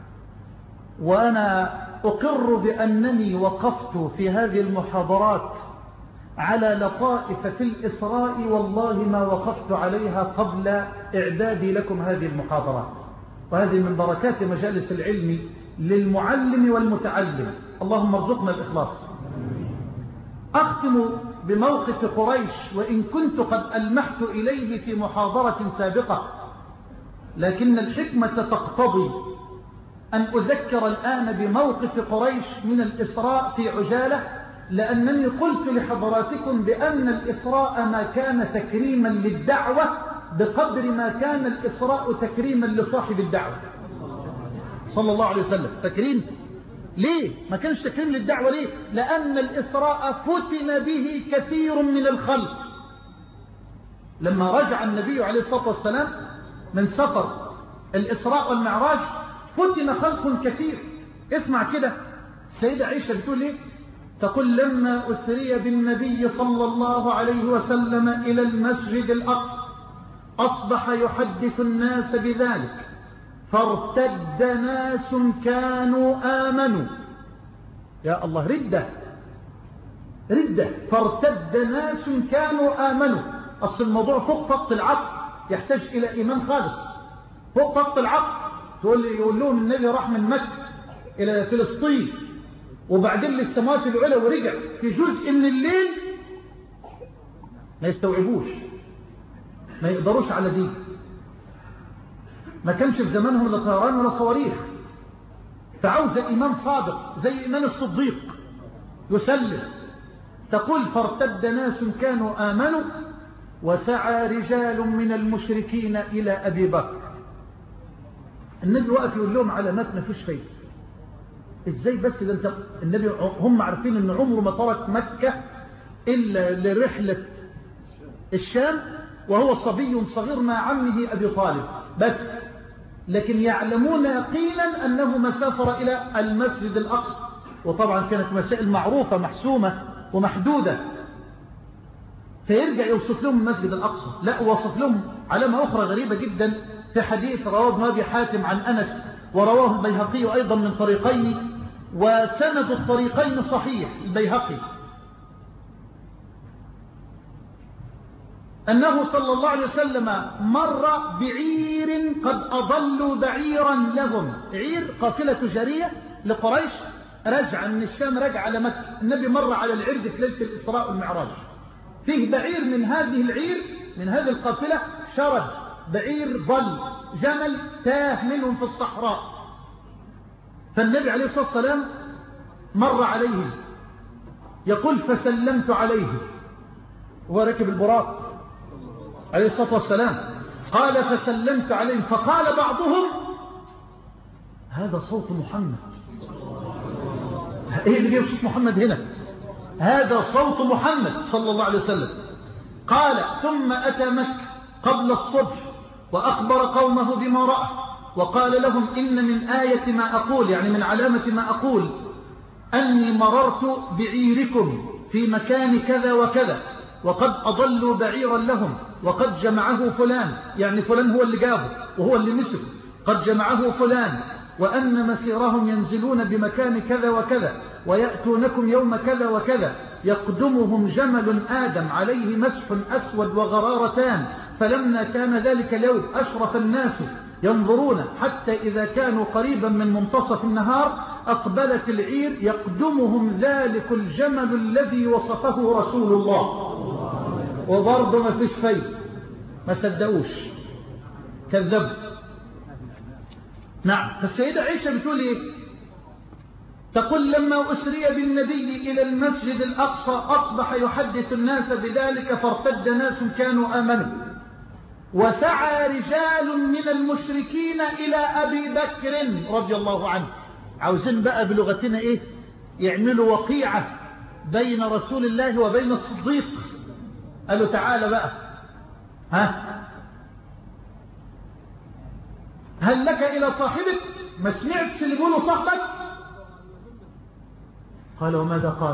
وأنا أقر بأنني وقفت في هذه المحاضرات على لطائف في الإسراء والله ما وقفت عليها قبل إعدادي لكم هذه المحاضرات، وهذه من بركات مجالس العلم للمعلم والمتعلم. اللهم ارزقنا الإخلاص. أختم بموقف قريش، وإن كنت قد ألمحت إليه في محاضرة سابقة، لكن الحكمة تقتضي أن أذكر الآن بموقف قريش من الإسراء في عجالة، لأنني قلت لحضراتكم بأن الإسراء ما كان تكريما للدعوة بقدر ما كان الإسراء تكريما لصاحب الدعوة صلى الله عليه وسلم. تكريم ليه؟ ما كانش تكريم للدعوة ليه؟ لأن الإسراء فتن به كثير من الخلق. لما رجع النبي عليه الصلاة والسلام من سفر الإسراء والمعراج فتن خلق كثير. اسمع كده السيدة عائشة بتقول ايه؟ تقول لما أسري بالنبي صلى الله عليه وسلم إلى المسجد الأقصى أصبح يحدث الناس بذلك فارتد ناس كانوا آمنوا. يا الله، ردة ردة فارتد ناس كانوا آمنوا. أصل الموضوع فوق طاقة العقل، يحتاج إلى إيمان خالص فوق طاقة العقل. تقول لي يقول لهم النبي راح من مكة إلى فلسطين وبعدين للسماوات العلى ورجع في جزء من الليل، ما يستوعبوش. ما يقدروش على دي. ما كانش في زمانهم لا طيران ولا صواريخ، فعاوز إيمان صادق زي إيمان الصديق يسلم. تقول فارتد ناس كانوا آمنوا وسعى رجال من المشركين إلى أبي بكر. النبي وقف يقول لهم علامات ما فيش فايدة. ازاي بس ده انت النبي هم عارفين ان عمره ما ترك مكة إلا لرحلة الشام وهو صبي صغير مع عمه أبي طالب بس، لكن يعلمون يقينا أنه ما سافر إلى المسجد الأقصى، وطبعا كانت مسائل معروفة محسومة ومحدودة. فيرجع يوصف لهم المسجد الأقصى، لا وصف لهم علامة أخرى غريبة جدا في حديث رواه ابن أبي حاتم عن أنس ورواه البيهقي أيضا من طريقين، وسند الطريقين صحيح البيهقي، أنه صلى الله عليه وسلم مر بعير قد أضلوا بعيرا لهم، عير قافلة تجارية لقريش رجع من الشام رجع على مكة. النبي مر على العير في ليلة الإسراء والمعراج، فيه بعير من هذه العير من هذه القافلة شرد، بعير ضل، جمل تاه منهم في الصحراء. فالنبي عليه الصلاة والسلام مر عليهم، يقول فسلمت عليه وهو راكب البراق عليه الصلاة والسلام، قال فسلمت عليهم فقال بعضهم هذا صوت محمد. ايه اللي جاي صوت محمد هنا؟ هذا صوت محمد صلى الله عليه وسلم. قال ثم أتى مكة قبل الصبح وأخبر قومه بما رأى وقال لهم إن من آية ما أقول، يعني من علامة ما أقول، أني مررت بعيركم في مكان كذا وكذا وقد أضلوا بعيرا لهم وقد جمعه فلان، يعني فلان هو اللي جابه وهو اللي مسك، قد جمعه فلان، وأن مسيرهم ينزلون بمكان كذا وكذا ويأتونكم يوم كذا وكذا، يقدمهم جمل آدم عليه مسح أسود وغرارتان، فلما كان ذلك اليوم أشرف الناس ينظرون حتى إذا كانوا قريبا من منتصف النهار أقبلت العير يقدمهم ذلك الجمل الذي وصفه رسول الله. وبرضه ما فيش فايدة، ما صدقوش، كذبوا. نعم. فالسيدة عائشة بتقول ايه؟ تقول لما أسري بالنبي إلى المسجد الأقصى أصبح يحدث الناس بذلك فارتد ناس كانوا آمنوا وسعى رجال من المشركين إلى أبي بكر رضي الله عنه. عاوزين بقى بلغتنا ايه؟ يعملوا وقيعة بين رسول الله وبين الصديق. قالوا تعالى بقى، ها هل لك إلى صاحبك؟ ما سمعتش اللي يقولوا صاحبك؟ قال وماذا قال؟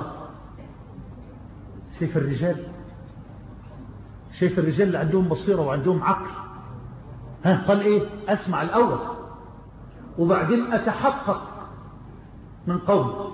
شايف الرجال، شايف الرجال اللي عندهم بصيرة وعندهم عقل. ها قال ايه؟ اسمع الأول وبعدين أتحقق من قول.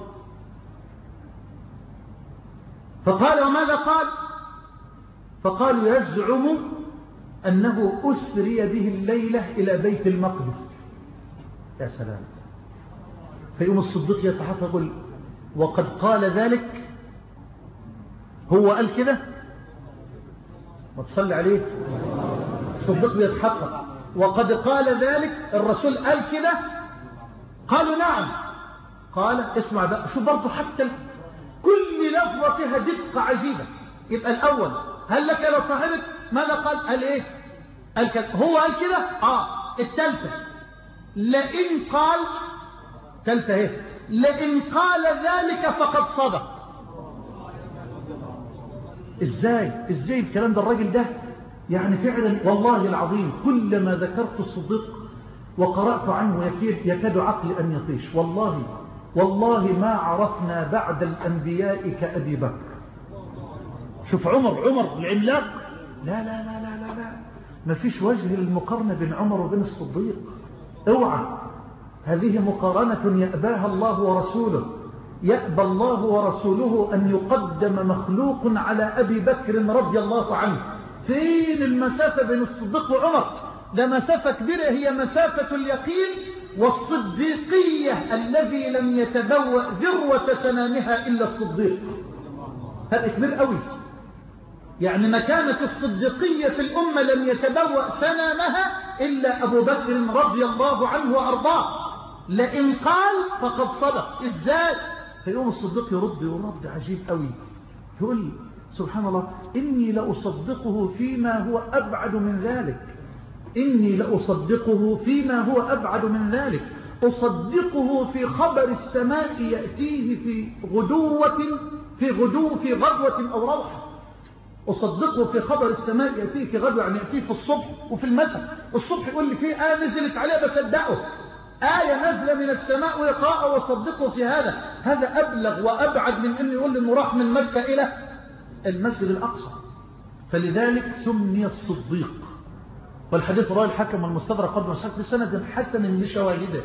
فقال وماذا قال؟ فقالوا يزعم أنه أسري به الليلة إلى بيت المقدس. يا سلام. فيقوم الصديق يتحقق يقول وقد قال ذلك، هو قال كده؟ ما تصلي عليه. الصديق يتحقق وقد قال ذلك، الرسول قال كده؟ قالوا نعم. قال اسمع بقى، شو برضو حتى كل لفظة فيها دقة عجيبة. يبقى الأول هل لك إلى صاحبك؟ ماذا قال؟ قال إيه؟ قال كده. هو قال كده؟ آه. التالتة لئن قال، تالتة ايه؟ لئن قال ذلك فقد صدق. ازاي ازاي الكلام ده؟ الراجل ده يعني فعلا والله العظيم كلما ذكرت الصديق وقرأت عنه يكاد يكاد عقلي أن يطيش. والله والله ما عرفنا بعد الأنبياء كأبي بكر. شوف عمر، عمر العملاق، لا لا لا لا لا, لا. ما فيش وجه للمقارنة بين عمر وبين الصديق. اوعى، هذه مقارنة يأباها الله ورسوله. يأبى الله ورسوله أن يقدم مخلوق على أبي بكر رضي الله عنه. فين المسافة بين الصديق وعمر؟ ده مسافة كبيرة، هي مسافة اليقين والصديقية الذي لم يتبوأ ذروة سنامها إلا الصديق. هذا كبير قوي. يعني مكانة الصديقية في الأمة لم يتبوأ سنامها إلا أبو بكر رضي الله عنه وأرضاه. لئن قال فقد صدق. إزاي؟ فيقوم الصديق يرد يرد عجيب قوي، يقول سبحان الله إني لأصدقه فيما هو أبعد من ذلك، إني لأصدقه فيما هو أبعد من ذلك، أصدقه في خبر السماء يأتيه في غدوة في غدو في غدوة أو روحة. أصدقه في خبر السماء يأتيه في غدوة، يعني يأتيه في الصبح وفي المساء. الصبح يقول لي في آية نزلت عليه بصدقه، آية نزل من السماء ويقرأ وصدقه في هذا. هذا أبلغ وأبعد من أنه يقول إنه راح من مكة إلى المسجد الأقصى. فلذلك سمي الصديق. والحديث رواه الحاكم والمستدرك قد وصححه بسند حسن لشواهده.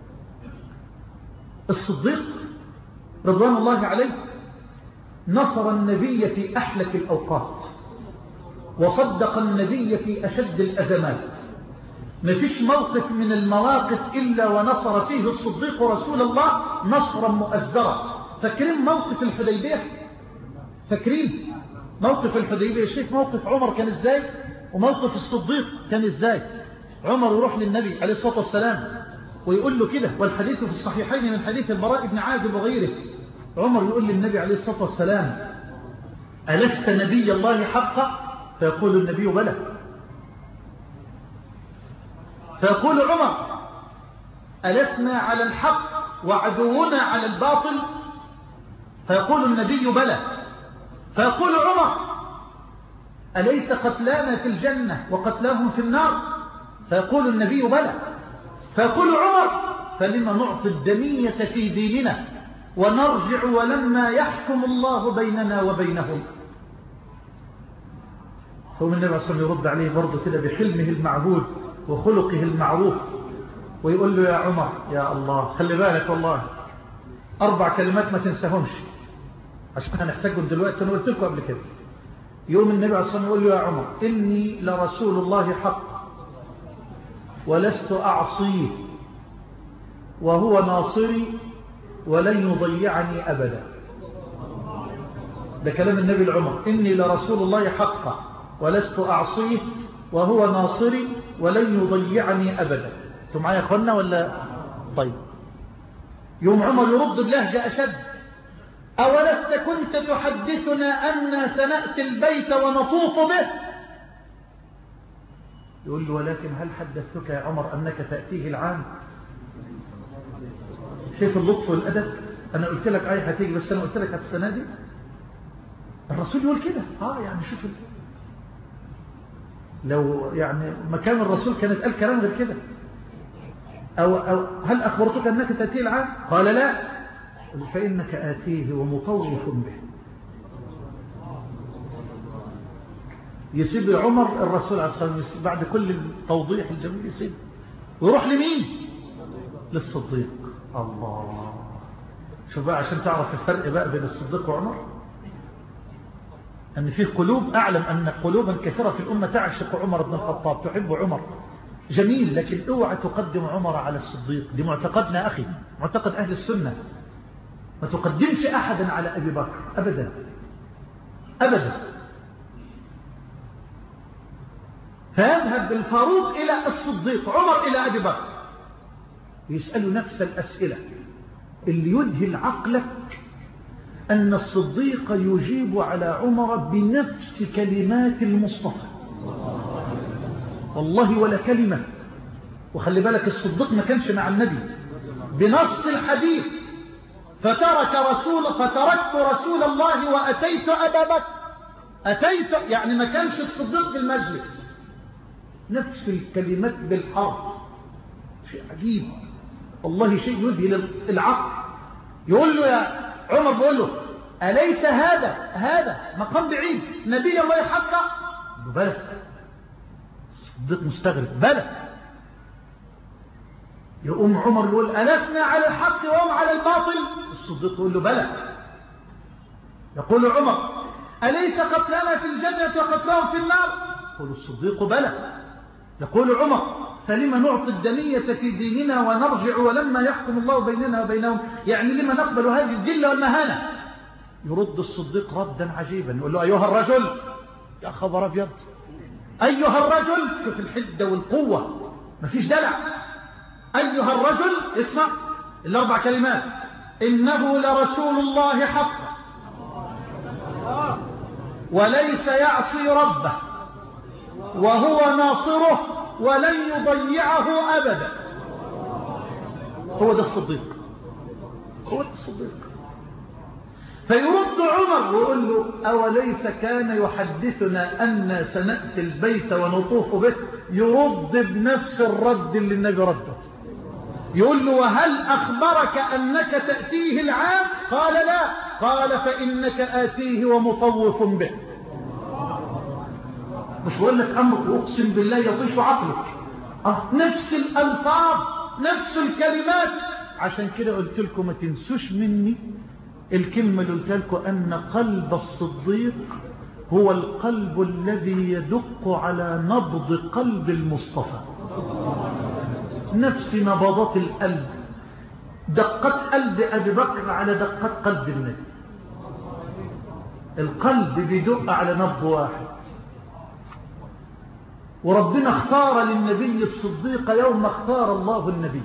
الصديق رضوان الله عليه نصر النبي في أحلك الأوقات، وصدق النبي في أشد الأزمات. ما فيش موقف من المواقف إلا ونصر فيه الصديق رسول الله نصرا مؤزرا. فاكرين موقف الحديبية؟ فاكرين موقف الحديبية؟ شوف موقف عمر كان إزاي وموقف الصديق كان إزاي. عمر يروح للنبي عليه الصلاة والسلام ويقول له كده، والحديث في الصحيحين من حديث البراء بن عازب وغيره. عمر يقول للنبي عليه الصلاة والسلام ألست نبي الله حقا؟ فيقول النبي بلى. فيقول عمر ألسنا على الحق وعدونا على الباطل؟ فيقول النبي بلى. فيقول عمر أليس قتلانا في الجنة وقتلاهم في النار؟ فيقول النبي بلى. فيقول عمر فلما نعطي الدنية في ديننا ونرجع ولما يحكم الله بيننا وبينهم؟ فهو النبي عليه الصلاة والسلام يرد عليه برضه كده بحلمه المعبود وخلقه المعروف ويقول له يا عمر يا الله خلي بالك والله أربع كلمات ما تنساهمش عشان هنحتاجهم دلوقتي. أنا قلت لكم قبل كده. يوم النبي عليه الصلاة والسلام يقول له يا عمر إني لرسول الله حق ولست أعصيه وهو ناصري ولن يضيعني أبدا. ده كلام النبي العمر، إني لرسول الله حق ولست أعصيه وهو ناصري ولن يضيعني أبدا. انتم معايا يا أخوانا ولا؟ طيب. يوم عمر يرد بلهجة أشد أولست كنت تحدثنا أن سنأتي البيت ونطوف به؟ يقول له ولكن هل حدثتك يا عمر أنك تأتيه العام؟ شايف اللطف والأدب؟ أنا قلت لك آية هتيجي بس أنا قلت لك السنة دي. الرسول يقول كده آه يعني شوف لو يعني مكان الرسول كانت قال كلام غير كده. أو, أو هل أخبرتك أنك تأتيه العام؟ قال لا. فإنك آتيه ومطوف به. يسيب عمر الرسول عليه الصلاة والسلام بعد كل التوضيح الجميل يسيب ويروح لمين؟ للصديق. الله. شوف بقى عشان تعرف الفرق بقى بين الصديق وعمر، أن فيه قلوب، أعلم أن قلوبا كثيرة في الأمة تعشق عمر بن الخطاب تحب عمر جميل، لكن اوعى تقدم عمر على الصديق. دي معتقدنا أخي، معتقد أهل السنة. ما تقدمش أحدا على أبي بكر أبدا أبدا. فيذهب الفاروق إلى الصديق، عمر إلى أبي بكر، يسألوا نفس الأسئلة اللي يذهل عقلك أن الصديق يجيب على عمر بنفس كلمات المصطفى والله ولا كلمة. وخلي بالك الصديق ما كانش مع النبي بنص الحديث فترك رسول فتركت رسول الله وأتيت أبا بكر. أتيت يعني ما كانش الصديق في المجلس، نفس الكلمات بالحرف. شيء عجيب والله، شيء يذهل العقل. يقول له يا عمر، بيقول له أليس هذا هذا مقام بعيد نبي الله حقا؟ بلى. الصديق مستغرب بلى. يقوم عمر يقول ألسنا على الحق وهم على الباطل؟ الصديق يقول له بلى. يقول عمر أليس قتلنا في الجنة وقتلهم في النار؟ يقول الصديق بلى. يقول عمر فلما نعطي الدنية في ديننا ونرجع ولما يحكم الله بيننا وبينهم؟ يعني لما نقبل هذه الذلة والمهانة؟ يرد الصديق ردا عجيبا يقول له أيها الرجل يا خبر أبيض، أيها الرجل، شوف الحدة والقوة، مفيش دلع. أيها الرجل، اسمع الأربع كلمات: إنه لرسول الله حقا وليس يعصي ربه وهو ناصره ولن يضيعه أبدا. هو ده الصديق، هو ده الصديق. فيرد عمر ويقول له: أوليس كان يحدثنا أن سنأتي البيت ونطوف به؟ يرد بنفس الرد اللي النبي رده، يقول له: وهل أخبرك أنك تأتيه العام؟ قال: لا. قال: فإنك آتيه ومطوف به. مش بقول لك أمر أقسم بالله يطيش عقلك، أه نفس الألفاظ نفس الكلمات. عشان كده قلت لكم ما تنسوش مني الكلمة اللي قلت لكم، أن قلب الصديق هو القلب الذي يدق على نبض قلب المصطفى، نفس نبضات القلب، دقت قلب أبي بكر على دقت قلب النبي. القلب بيدق على نبض واحد. وربنا اختار للنبي الصديق يوم اختار الله النبي،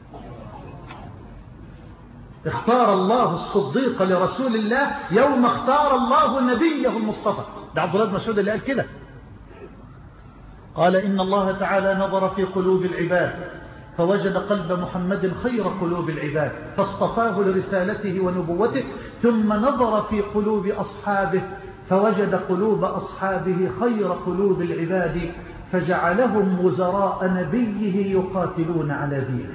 اختار الله الصديق لرسول الله يوم اختار الله نبيه المصطفى. ده عبد الله بن مسعود اللي قال كده، قال: إن الله تعالى نظر في قلوب العباد فوجد قلب محمد خير قلوب العباد فاصطفاه لرسالته ونبوته، ثم نظر في قلوب أصحابه فوجد قلوب أصحابه خير قلوب العباد فجعلهم وزراء نبيه يقاتلون على دينه.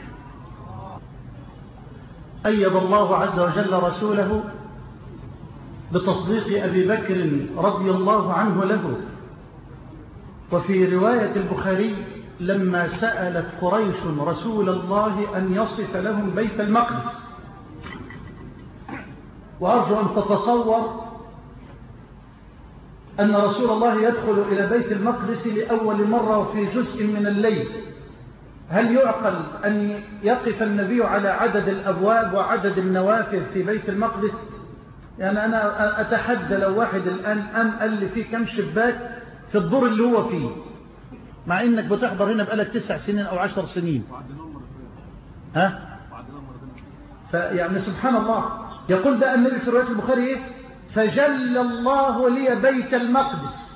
أيد الله عز وجل رسوله بتصديق أبي بكر رضي الله عنه له. وفي رواية البخاري: لما سألت قريش رسول الله أن يصف لهم بيت المقدس، وأرجو أن تتصور أن رسول الله يدخل إلى بيت المقدس لأول مرة في جزء من الليل، هل يعقل أن يقف النبي على عدد الأبواب وعدد النوافذ في بيت المقدس؟ يعني أنا أتحدى لو واحد الآن أم قال لي فيه كم شباك في الدور اللي هو فيه، مع إنك بتحضر هنا بقالك تسع سنين أو عشر سنين، ها؟ فيعني سبحان الله. يقول ده النبي في رواية البخاري إيه؟ فجل الله لي بيت المقدس،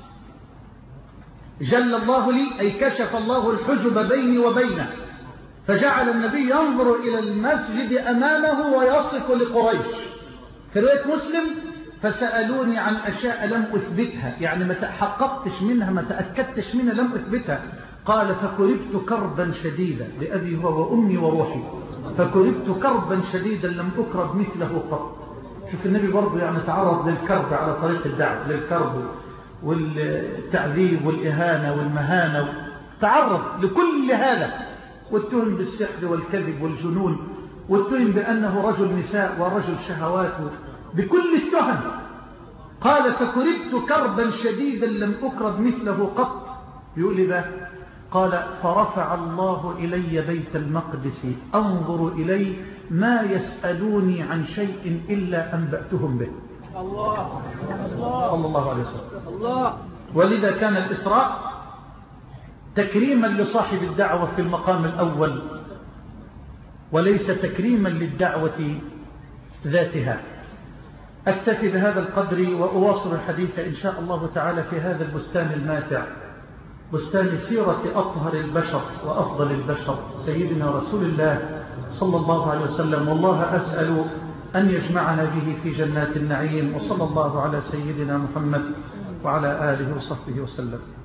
جل الله لي أي كشف الله الحجب بيني وبينه، فجعل النبي ينظر إلى المسجد أمامه ويصف لقريش. في رواية مسلم: فسألوني عن أشياء لم أثبتها، يعني ما تحققتش منها ما تأكدتش منها لم أثبتها. قال: فكربت كربا شديدا، لأبي هو وأمي وروحي، فكربت كربا شديدا لم أكرب مثله قط. شوف النبي برضه يعني تعرض للكرب على طريق الدعوة، للكرب والتعذيب والإهانة والمهانة، تعرض لكل هذا، واتهم بالسحر والكذب والجنون، واتهم بأنه رجل نساء ورجل شهواته، بكل التهم. قال: فكربت كربا شديدا لم أكرب مثله قط. يقول لي بقى، قال: فرفع الله إلي بيت المقدس أنظر إليه ما يسألوني عن شيء إلا أنبأتهم به. الله صلى الله عليه وسلم. الله. ولذا كان الإسراء تكريما لصاحب الدعوة في المقام الأول، وليس تكريما للدعوة ذاتها. أكتفي بهذا القدر وأواصل الحديث إن شاء الله تعالى في هذا البستان الماتع، بستان سيرة أطهر البشر وأفضل البشر سيدنا رسول الله صلى الله عليه وسلم. والله أسأل أن يجمعنا به في جنات النعيم. وصلى الله على سيدنا محمد وعلى آله وصحبه وسلم.